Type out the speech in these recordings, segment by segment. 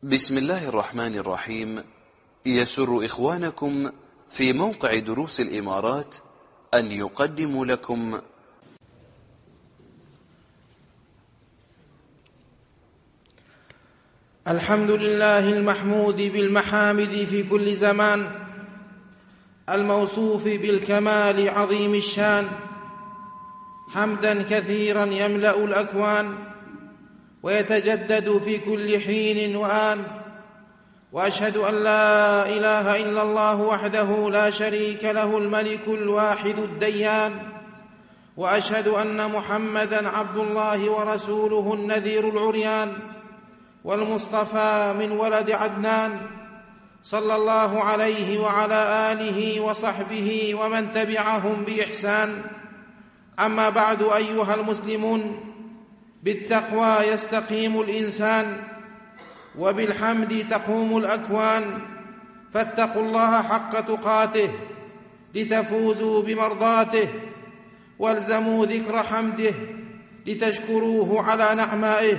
بسم الله الرحمن الرحيم. يسر إخوانكم في موقع دروس الإمارات أن يقدموا لكم الحمد لله المحمود بالمحامد في كل زمان، الموصوف بالكمال عظيم الشان، حمدا كثيرا يملأ الأكوان ويتجدد في كل حين وآن. وأشهد أن لا إله إلا الله وحده لا شريك له الملك الواحد الديان، وأشهد أن محمدًا عبد الله ورسوله النذير العريان، والمصطفى من ولد عدنان، صلى الله عليه وعلى آله وصحبه ومن تبعهم بإحسان. أما بعد، أيها المسلمون، بالتقوى يستقيم الإنسان، وبالحمد تقوم الأكوان، فاتقوا الله حق تقاته لتفوزوا بمرضاته، والزموا ذكر حمده لتشكروه على نعمائه،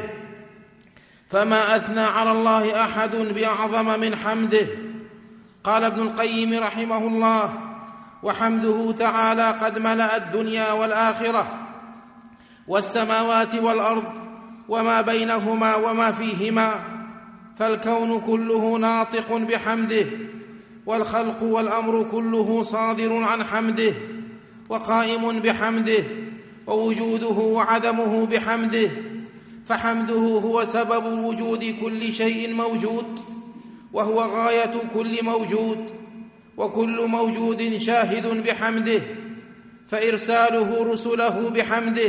فما أثنى على الله أحد بأعظم من حمده. قال ابن القيم رحمه الله: وحمده تعالى قد ملأ الدنيا والآخرة والسماوات والأرض وما بينهما وما فيهما، فالكون كله ناطق بحمده، والخلق والأمر كله صادر عن حمده وقائم بحمده، ووجوده وعدمه بحمده، فحمده هو سبب وجود كل شيء موجود، وهو غاية كل موجود، وكل موجود شاهد بحمده، فإرساله رسله بحمده،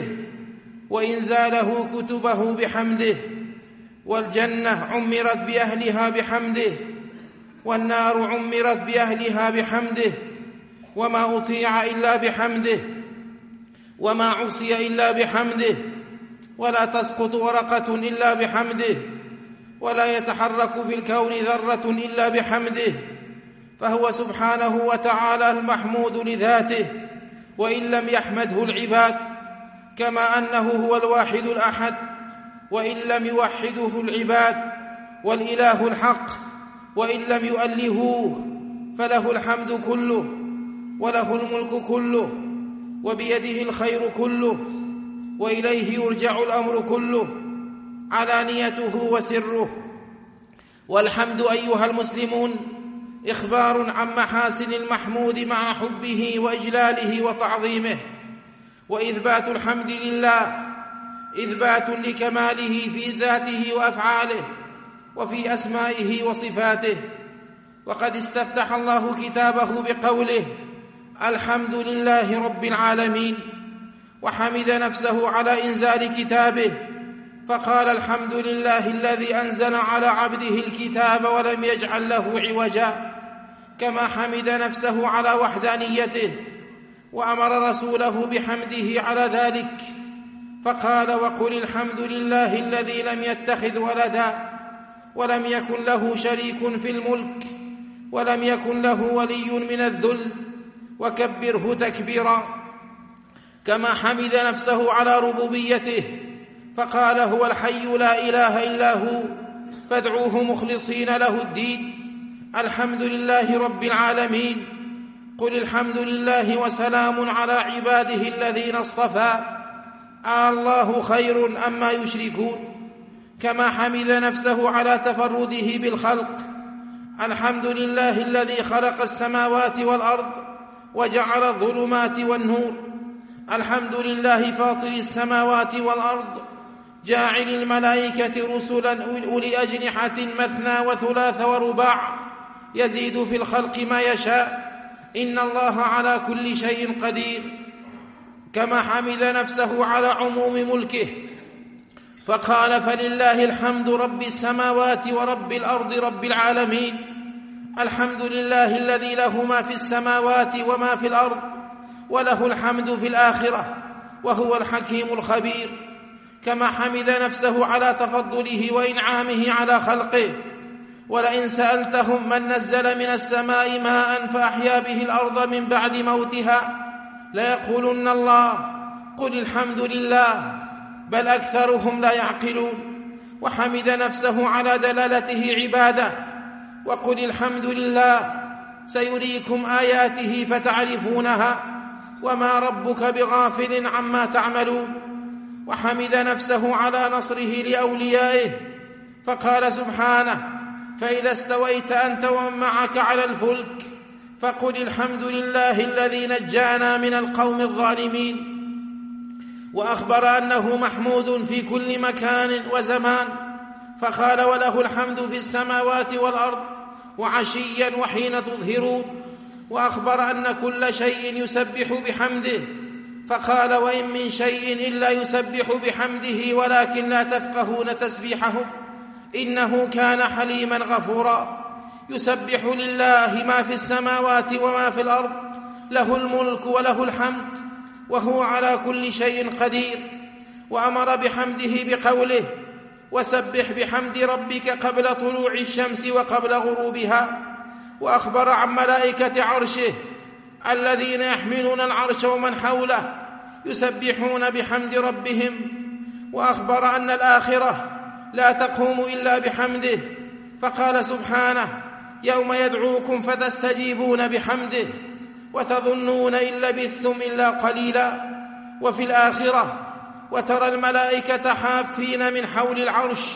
وإنزاله كتبه بحمده، والجنة عمرت بأهلها بحمده، والنار عمرت بأهلها بحمده، وما أطيع إلا بحمده، وما عصي إلا بحمده، ولا تسقط ورقة إلا بحمده، ولا يتحرك في الكون ذرة إلا بحمده، فهو سبحانه وتعالى المحمود لذاته، وإن لم يحمده العباد، كما أنه هو الواحد الأحد، وإن لم يوحده العباد، والإله الحق، وإن لم يؤلهوه، فله الحمد كله، وله الملك كله، وبيده الخير كله، وإليه يرجع الأمر كله، علانيته وسره. والحمد أيها المسلمون إخبار عن محاسن المحمود مع حبه وإجلاله وتعظيمه، وإثبات الحمد لله إثبات لكماله في ذاته وأفعاله وفي أسمائه وصفاته. وقد استفتح الله كتابه بقوله: الحمد لله رب العالمين، وحمد نفسه على إنزال كتابه، فقال: الحمد لله الذي أنزل على عبده الكتاب ولم يجعل له عوجا، كما حمد نفسه على وحدانيته، وأمر رسوله بحمده على ذلك، فقال: وقل الحمد لله الذي لم يتخذ ولدا، ولم يكن له شريك في الملك، ولم يكن له ولي من الذل، وكبره تكبيرا، كما حمد نفسه على ربوبيته، فقال: هو الحي لا إله إلا هو، فادعوه مخلصين له الدين. الحمد لله رب العالمين، قل الحمد لله وسلام على عباده الذين اصطفى، الله خير أما يشركون، كما حمد نفسه على تفرده بالخلق. الحمد لله الذي خلق السماوات والأرض وجعل الظلمات والنور. الحمد لله فاطر السماوات والأرض، جاعل الملائكة رسلا أولي أجنحة مثنى وثلاث ورباع، يزيد في الخلق ما يشاء، إن الله على كل شيء قدير. كما حمد نفسه على عموم ملكه، فقال: فلله الحمد رب السماوات ورب الأرض رب العالمين. الحمد لله الذي له ما في السماوات وما في الأرض، وله الحمد في الآخرة، وهو الحكيم الخبير. كما حمد نفسه على تفضله وإنعامه على خلقه، ولئن سألتهم من نزل من السماء ماء فأحيا به الأرض من بعد موتها ليقولن الله، قل الحمد لله، بل أكثرهم لا يعقلون. وحمد نفسه على دلالته عباده. وقل الحمد لله سيريكم آياته فتعرفونها وما ربك بغافل عما تعملون. وحمد نفسه على نصره لأوليائه فقال سبحانه: فإذا استويت أنت ومن معك على الفلك فقل الحمد لله الذي نجانا من القوم الظالمين. وأخبر أنه محمود في كل مكان وزمان فقال: وله الحمد في السماوات والأرض وعشيا وحين تظهرون. وأخبر أن كل شيء يسبح بحمده فقال: وإن من شيء إلا يسبح بحمده ولكن لا تفقهون تسبيحهم إنه كان حليما غفورا. يسبح لله ما في السماوات وما في الأرض، له الملك وله الحمد وهو على كل شيء قدير. وأمر بحمده بقوله: وسبح بحمد ربك قبل طلوع الشمس وقبل غروبها. وأخبر عن ملائكة عرشه الذين يحملون العرش ومن حوله يسبحون بحمد ربهم. وأخبر أن الآخرة لا تقوم إلا بحمده فقال سبحانه: يوم يدعوكم فتستجيبون بحمده وتظنون إن لبثتم إلا قليلا. وفي الآخرة: وترى الملائكة حافين من حول العرش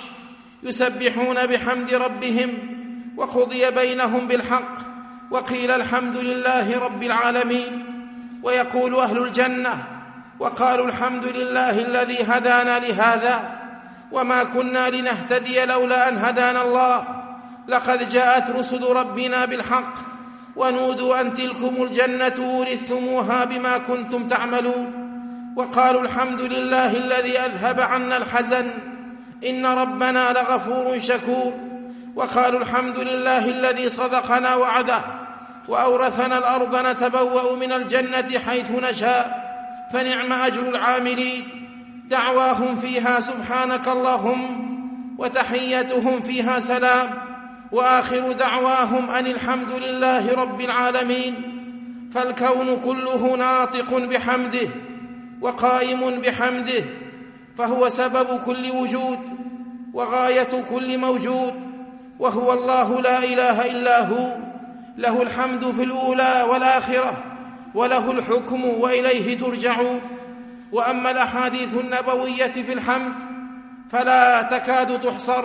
يسبحون بحمد ربهم وقضي بينهم بالحق وقيل الحمد لله رب العالمين. ويقول أهل الجنة: وقالوا الحمد لله الذي هدانا لهذا وما كنا لنهتدي لولا أن هدانا الله لقد جاءت رسل ربنا بالحق ونودوا أن تلكم الجنة ورثتموها بما كنتم تعملون. وقالوا الحمد لله الذي أذهب عنا الحزن إن ربنا لغفور شكور. وقالوا الحمد لله الذي صدقنا وعده وأورثنا الأرض نتبوأ من الجنة حيث نشاء فنعم أجر العاملين. دعواهم فيها سبحانك اللهم وتحيتهم فيها سلام وآخر دعواهم أن الحمد لله رب العالمين. فالكون كله ناطق بحمده وقائم بحمده، فهو سبب كل وجود وغاية كل موجود، وهو الله لا إله إلا هو، له الحمد في الأولى والآخرة وله الحكم وإليه ترجعون. وأما الأحاديث النبوية في الحمد فلا تكاد تحصر،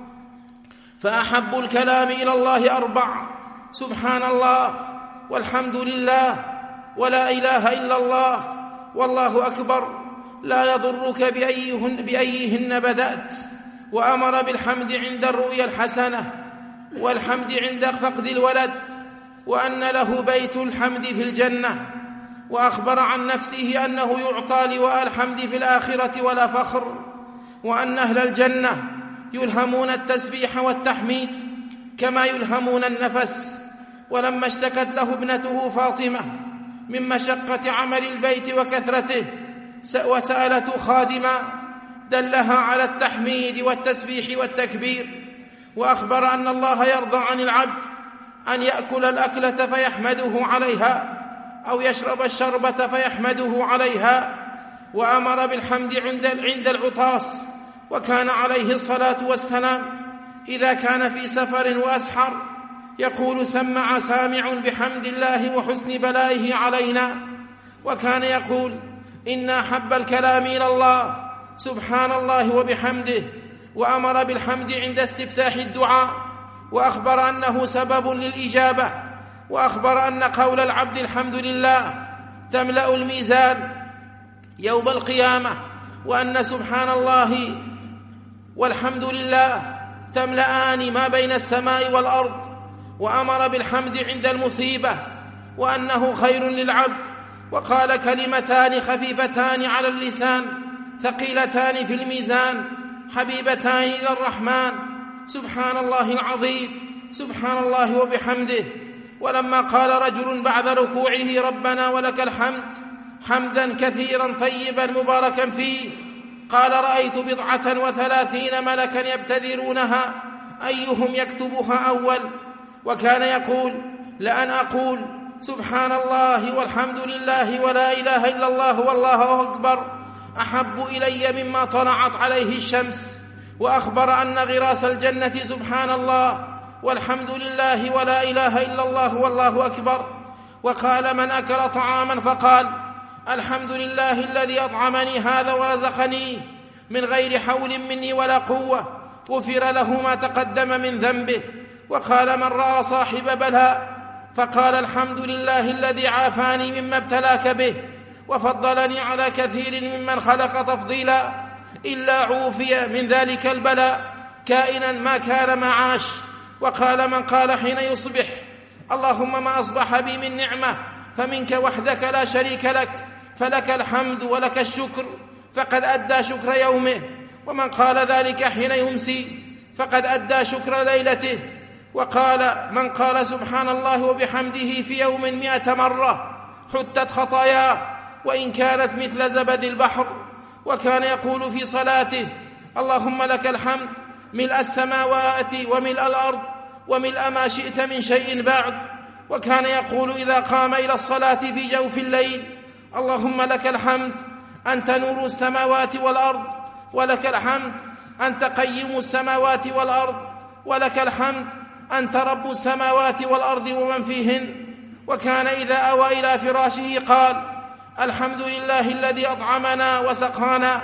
فأحب الكلام إلى الله 4: سبحان الله والحمد لله ولا إله إلا الله والله أكبر لا يضرك بأيهن بدأت. وأمر بالحمد عند الرؤيا الحسنة والحمد عند فقد الولد، وأن له بيت الحمد في الجنة. وأخبر عن نفسه أنه يعطى لواء الحمد في الآخرة ولا فخر، وأن أهل الجنة يلهمون التسبيح والتحميد كما يلهمون النفس. ولما اشتكت له ابنته فاطمة من مشقة عمل البيت وكثرته وسألته خادما دلها على التحميد والتسبيح والتكبير. وأخبر أن الله يرضى عن العبد أن يأكل الأكلة فيحمده عليها أو يشرب الشربة فيحمده عليها. وأمر بالحمد عند العطاس، وكان عليه الصلاة والسلام إذا كان في سفر وأسحر يقول: سمع سامع بحمد الله وحسن بلائه علينا. وكان يقول: إن أحب الكلام إلى الله سبحان الله وبحمده. وأمر بالحمد عند استفتاح الدعاء، وأخبر أنه سبب للإجابة. وأخبر أن قول العبد الحمد لله تملأ الميزان يوم القيامة، وأن سبحان الله والحمد لله تملأان ما بين السماء والأرض. وأمر بالحمد عند المصيبة، وأنه خير للعبد. وقال: كلمتان خفيفتان على اللسان ثقيلتان في الميزان حبيبتان إلى الرحمن، سبحان الله العظيم سبحان الله وبحمده. ولما قال رجل بعد ركوعه: ربنا ولك الحمد حمدا كثيرا طيبا مباركا فيه، قال: رأيت 37 ملكا يبتدرونها أيهم يكتبها أول. وكان يقول: لأن أقول سبحان الله والحمد لله ولا إله إلا الله والله أكبر أحب إلي مما طلعت عليه الشمس وأخبر أن غراس الجنة سبحان الله والحمد لله ولا إله إلا الله والله أكبر. وقال من أكل طعاما فقال الحمد لله الذي أطعمني هذا ورزقني من غير حول مني ولا قوة غفر له ما تقدم من ذنبه. وقال من رأى صاحب بلاء فقال الحمد لله الذي عافاني مما ابتلاك به وفضلني على كثير ممن خلق تفضيلا إلا عوفي من ذلك البلاء كائنا ما كان ما عاش. وقال من قال حين يصبح اللهم ما أصبح بي من نعمة فمنك وحدك لا شريك لك فلك الحمد ولك الشكر فقد أدى شكر يومه. ومن قال ذلك حين يمسي فقد أدى شكر ليلته. وقال من قال سبحان الله وبحمده في يوم 100 مرة حتت خطاياه وإن كانت مثل زبد البحر. وكان يقول في صلاته اللهم لك الحمد ملء السماوات وملء الأرض وملء ما شئت من شيء بعد. وكان يقول إذا قام إلى الصلاة في جوف الليل اللهم لك الحمد أنت نور السماوات والأرض ولك الحمد أنت قيم السماوات والأرض ولك الحمد أنت رب السماوات والأرض ومن فيهن. وكان إذا أوى إلى فراشه قال الحمد لله الذي أطعمنا وسقانا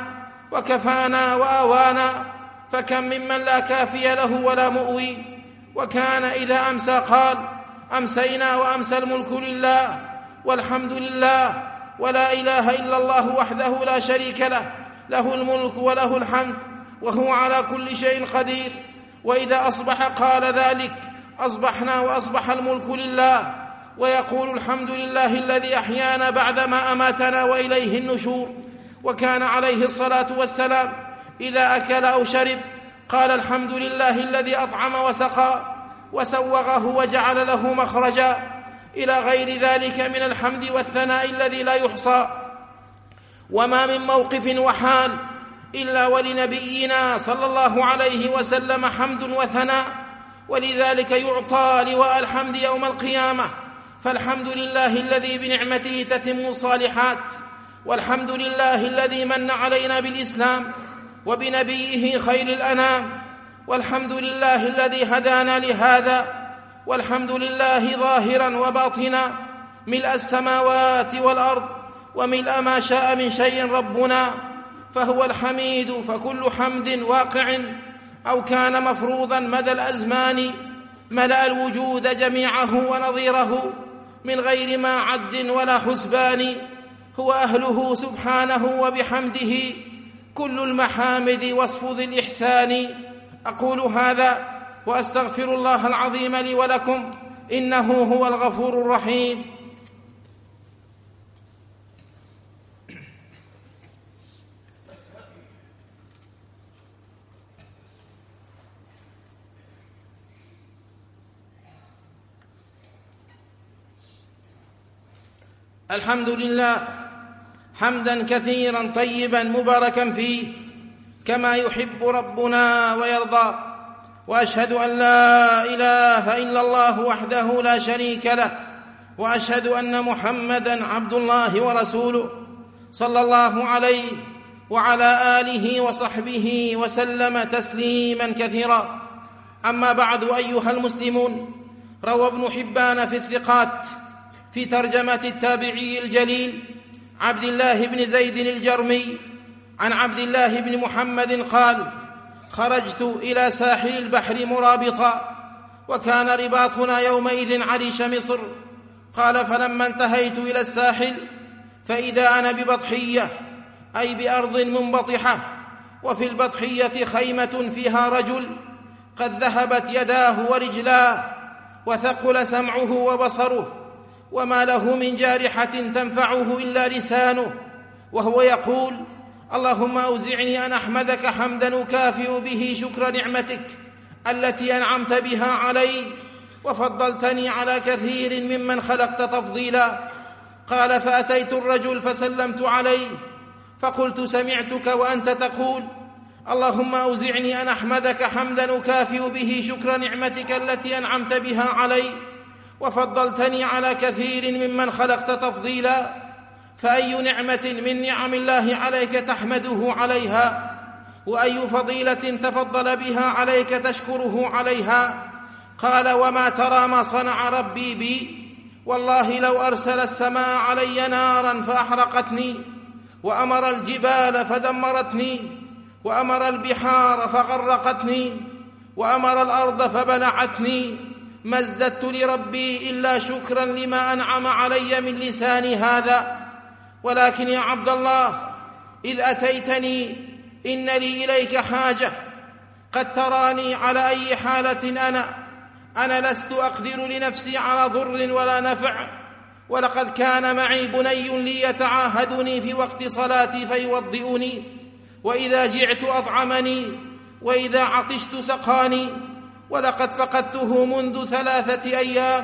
وكفانا وآوانا فكم ممن لا كافي له ولا مؤوي. وكان إذا أمسى قال أمسينا وأمسى الملك لله والحمد لله ولا إله إلا الله وحده لا شريك له له الملك وله الحمد وهو على كل شيء قدير. وإذا أصبح قال ذلك أصبحنا وأصبح الملك لله. ويقول الحمد لله الذي أحيانا بعدما أماتنا وإليه النشور. وكان عليه الصلاة والسلام إذا أكل أو شرب قال الحمد لله الذي أطعم وسقى وسوغه وجعل له مخرجا إلى غير ذلك من الحمد والثناء الذي لا يحصى. وما من موقف وحال إلا ولنبينا صلى الله عليه وسلم حمد وثناء ولذلك يعطى لواء الحمد يوم القيامة. فالحمد لله الذي بنعمته تتم الصالحات والحمد لله الذي من علينا بالإسلام وبنبيه خير الأنام والحمد لله الذي هدانا لهذا والحمد لله ظاهرا وباطنا ملء السماوات والأرض وملء ما شاء من شيء ربنا فهو الحميد. فكل حمد واقع أو كان مفروضا مدى الأزمان ملأ الوجود جميعه ونظيره من غير ما عد ولا حسبان. هو أهله سبحانه وبحمده كل المحامد وصف ذي الإحسان. أقول هذا وأستغفر الله العظيم لي ولكم إنه هو الغفور الرحيم. الحمد لله حمدا كثيرا طيبا مباركا فيه كما يحب ربنا ويرضى. وأشهد أن لا إله إلا الله وحده لا شريك له وأشهد أن محمدا عبد الله ورسوله صلى الله عليه وعلى آله وصحبه وسلم تسليما كثيرا. أما بعد أيها المسلمون، روى ابن حبان في الثقات في ترجمة التابعي الجليل عبد الله بن زيد الجرمي عن عبد الله بن محمد قال: خرجت إلى ساحل البحر مرابطا، وكان رباطنا يومئذ عريش مصر. قال: فلما انتهيت إلى الساحل فإذا أنا ببطحية، أي بأرض منبطحة، وفي البطحية خيمة فيها رجل قد ذهبت يداه ورجلاه وثقل سمعه وبصره، وما له من جارحة تنفعه إلا لسانه، وهو يقول: اللهم أوزعني أن أحمدك حمدا أكافئ به شكر نعمتك التي أنعمت بها علي وفضلتني على كثير ممن خلقت تفضيلا. قال: فأتيت الرجل فسلمت عليه فقلت: سمعتك وأنت تقول: اللهم أوزعني أن أحمدك حمدا أكافئ به شكر نعمتك التي أنعمت بها علي وفضلتني على كثير ممن خلقت تفضيلا، فأي نعمة من نعم الله عليك تحمده عليها؟ وأي فضيلة تفضل بها عليك تشكره عليها؟ قال: وما ترى ما صنع ربي بي؟ والله لو أرسل السماء علي نارا فأحرقتني، وأمر الجبال فدمرتني، وأمر البحار فغرقتني، وأمر الأرض فبلعتني، ما ازددت لربي إلا شكرا لما أنعم علي من لساني هذا. ولكن يا عبد الله، إذ أتيتني إن لي إليك حاجة، قد تراني على أي حالة أنا لست أقدر لنفسي على ضر ولا نفع، ولقد كان معي بني لي يتعاهدني في وقت صلاتي فيوضئني، وإذا جعت أطعمني، وإذا عطشت سقاني، ولقد فقدته منذ 3 أيام،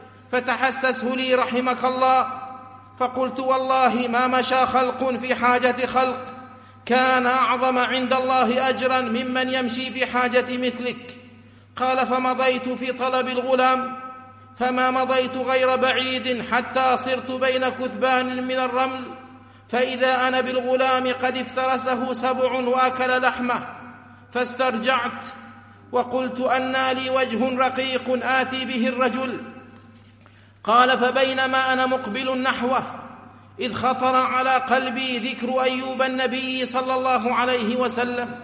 فتحسسه لي رحمك الله. فقلت: والله ما مشى خلق في حاجة خلق كان أعظم عند الله أجرا ممن يمشي في حاجة مثلك. قال: فمضيت في طلب الغلام، فما مضيت غير بعيد حتى صرت بين كثبان من الرمل، فإذا أنا بالغلام قد افترسه 7 وأكل لحمه، فاسترجعت وقلت: أنى لي وجه رقيق آتي به الرجل. قال: فبينما أنا مقبل نحوه إذ خطر على قلبي ذكر أيوب النبي صلى الله عليه وسلم،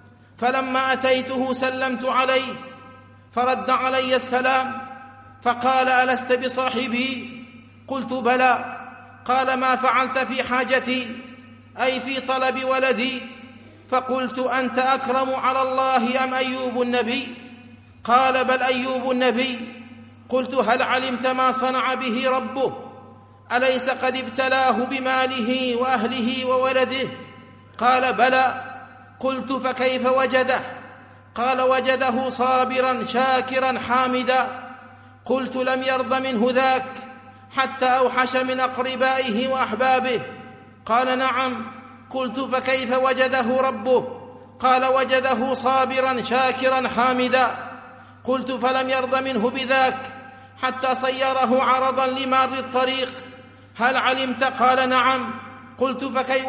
فلما أتيته سلمت عليه، فرد علي السلام، فقال: ألست بصاحبي؟ قلت: بلى. قال: ما فعلت في حاجتي، أي في طلب ولدي؟ فقلت: أنت أكرم على الله أم أيوب النبي؟ قال: بل أيوب النبي. قلت: هل علمت ما صنع به ربه؟ أليس قد ابتلاه بماله وأهله وولده؟ قال: بلى. قلت: فكيف وجده؟ قال: وجده صابرا شاكرا حامدا. قلت: لم يرض منه ذاك حتى أوحش من أقربائه وأحبابه؟ قال: نعم. قلت: فكيف وجده ربه؟ قال: وجده صابرا شاكرا حامدا. قلت: فلم يرض منه بذاك حتى صيره عرضا لمار الطريق؟ هل علمت؟ قال: نعم. قلت: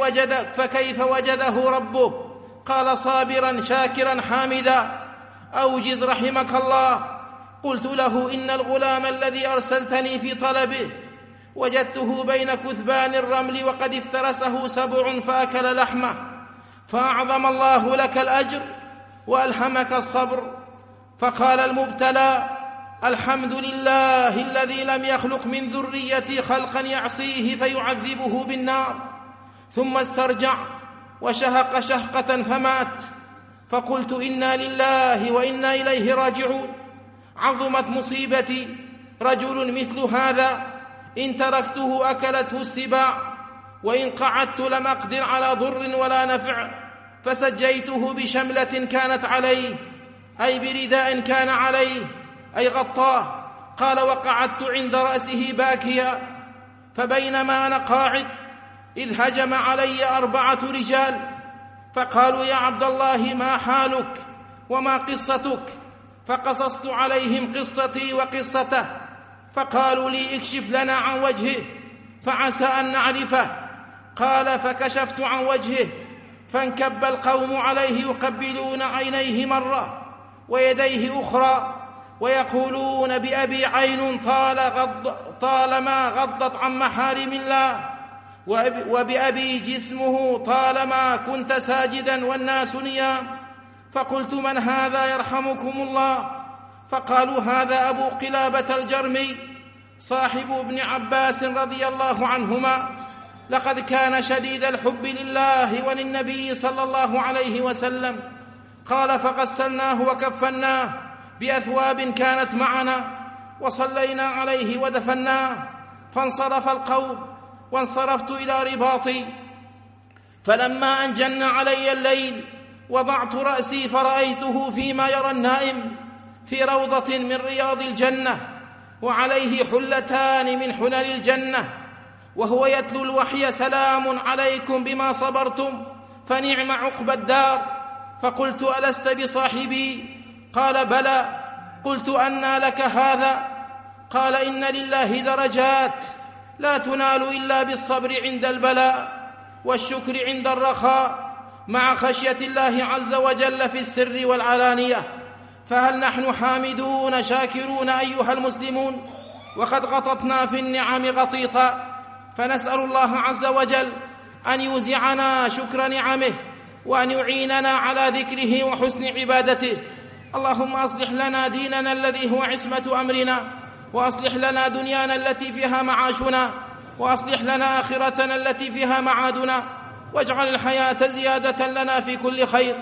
فكيف وجده ربه؟ قال: صابرا شاكرا حامدا. أوجز رحمك الله. قلت له: إن الغلام الذي أرسلتني في طلبه وجدته بين كثبان الرمل وقد افترسه 7 فأكل لحمه، فأعظم الله لك الأجر وألهمك الصبر. فقال المبتلى: الحمد لله الذي لم يخلق من ذريتي خلقا يعصيه فيعذبه بالنار. ثم استرجع وشهق شهقة فمات. فقلت: إنا لله وإنا إليه راجعون. عظمت مصيبتي، رجل مثل هذا إن تركته أكلته السباع، وإن قعدت لم أقدر على ضر ولا نفع، فسجيته بشملة كانت عليه، أي برداء كان عليه، أي غطاه. قال: وقعدت عند رأسه باكيا، فبينما أنا قاعد إذ هجم علي 4 رجال، فقالوا: يا عبد الله، ما حالك وما قصتك؟ فقصصت عليهم قصتي وقصته، فقالوا لي: اكشف لنا عن وجهه فعسى أن نعرفه. قال: فكشفت عن وجهه، فانكب القوم عليه يقبلون عينيه مرة ويديه أخرى، ويقولون: بأبي عين طالما غضت عن محارم الله، وبأبي جسمه طالما كنت ساجدا والناس نيام. فقلت: من هذا يرحمكم الله؟ فقالوا: هذا أبو قلابة الجرمي صاحب ابن عباس رضي الله عنهما، لقد كان شديد الحب لله وللنبي صلى الله عليه وسلم. قال: فغسلناه وكفناه بأثواب كانت معنا، وصلينا عليه ودفناه. فانصرف القوم وانصرفت إلى رباطي، فلما أن جن علي الليل وضعت رأسي فرأيته فيما يرى النائم في روضة من رياض الجنة، وعليه حلتان من حلل الجنة، وهو يتلو الوحي: سلام عليكم بما صبرتم فنعم عقبى الدار. فقلت: ألست بصاحبي؟ قال: بلى. قلت: أنى لك هذا؟ قال: إن لله درجات لا تنال إلا بالصبر عند البلاء والشكر عند الرخاء مع خشية الله عز وجل في السر والعلانية. فهل نحن حامدون شاكرون أيها المسلمون؟ وقد غطتنا في النعم غطيطا، فنسأل الله عز وجل أن يوزعنا شكر نعمه وأن يعيننا على ذكره وحسن عبادته. اللهم أصلح لنا ديننا الذي هو عصمة أمرنا، وأصلح لنا دنيانا التي فيها معاشنا، وأصلح لنا آخرتنا التي فيها معادنا، واجعل الحياة زيادة لنا في كل خير،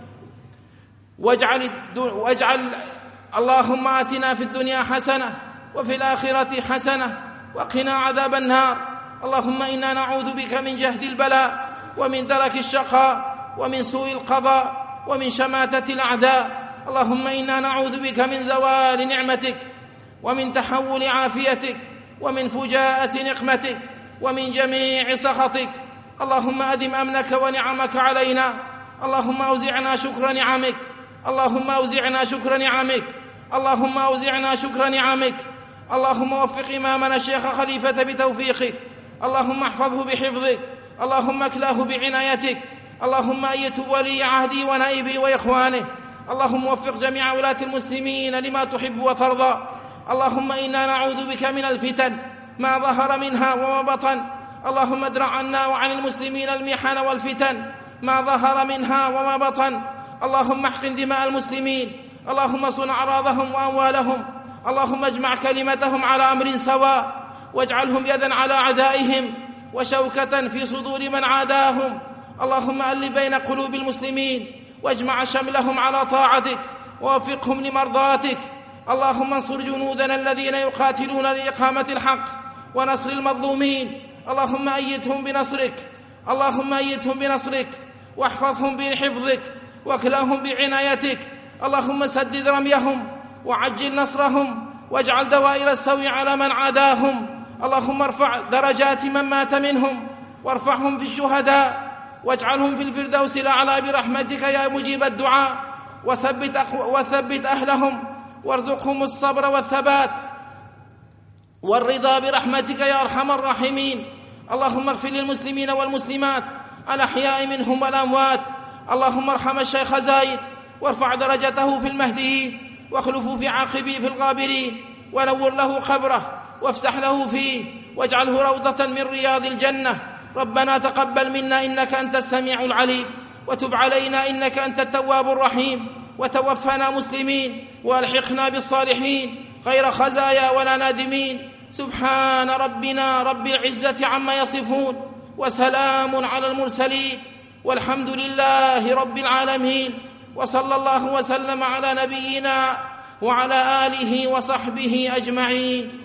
واجعل اللهم آتنا في الدنيا حسنة وفي الآخرة حسنة وقنا عذاب النار. اللهم إنا نعوذ بك من جهد البلاء ومن درك الشقاء ومن سوء القضاء ومن شماتة الأعداء. اللهم إنا نعوذ بك من زوال نعمتك ومن تحول عافيتك ومن فجاءة نقمتك ومن جميع سخطك. اللهم أدم أمنك ونعمك علينا. اللهم أوزعنا شكر نعمك. اللهم أوزعنا شكر نعمك. اللهم أوزعنا شكر نعمك. اللهم وفق إمامنا الشيخ خليفة بتوفيقك. اللهم احفظه بحفظك. اللهم اكلاه بعنايتك. اللهم أيت ولي عهدي ونائبي وإخوانه. اللهم وفق جميع ولاة المسلمين لما تحب وترضى. اللهم إنا نعوذ بك من الفتن ما ظهر منها وما بطن. اللهم ادرع عنا وعن المسلمين المحن والفتن ما ظهر منها وما بطن. اللهم احقن دماء المسلمين. اللهم صن أعراضهم وأموالهم. اللهم اجمع كلمتهم على أمر سواء، واجعلهم يدا على أعدائهم وشوكة في صدور من عاداهم. اللهم ألف بين قلوب المسلمين واجمع شملهم على طاعتك ووفقهم لمرضاتك. اللهم انصر جنودنا الذين يقاتلون لإقامة الحق ونصر المظلومين. اللهم أيدهم بنصرك. اللهم أيدهم بنصرك واحفظهم بحفظك واكلاهم بعنايتك. اللهم سدد رميهم وعجل نصرهم واجعل دوائر السوء على من عاداهم. اللهم ارفع درجات من مات منهم وارفعهم في الشهداء واجعلهم في الفردوس الأعلى برحمتك يا مجيب الدعاء. وثبت أهلهم وارزقهم الصبر والثبات والرضا برحمتك يا أرحم الراحمين. اللهم اغفر للمسلمين والمسلمات الأحياء منهم والأموات. اللهم ارحم الشيخ زايد وارفع درجته في المهديين واخلفه في عاقبيه في الغابرين، ونور له قبره وافسح له فيه واجعله روضة من رياض الجنة. ربنا تقبل منا إنك أنت السميع العليم، وتب علينا إنك أنت التواب الرحيم، وتوفنا مسلمين والحقنا بالصالحين غير خزايا ولا نادمين. سبحان ربنا رب العزة عما يصفون، وسلام على المرسلين، والحمد لله رب العالمين. وصلى الله وسلم على نبينا وعلى آله وصحبه أجمعين.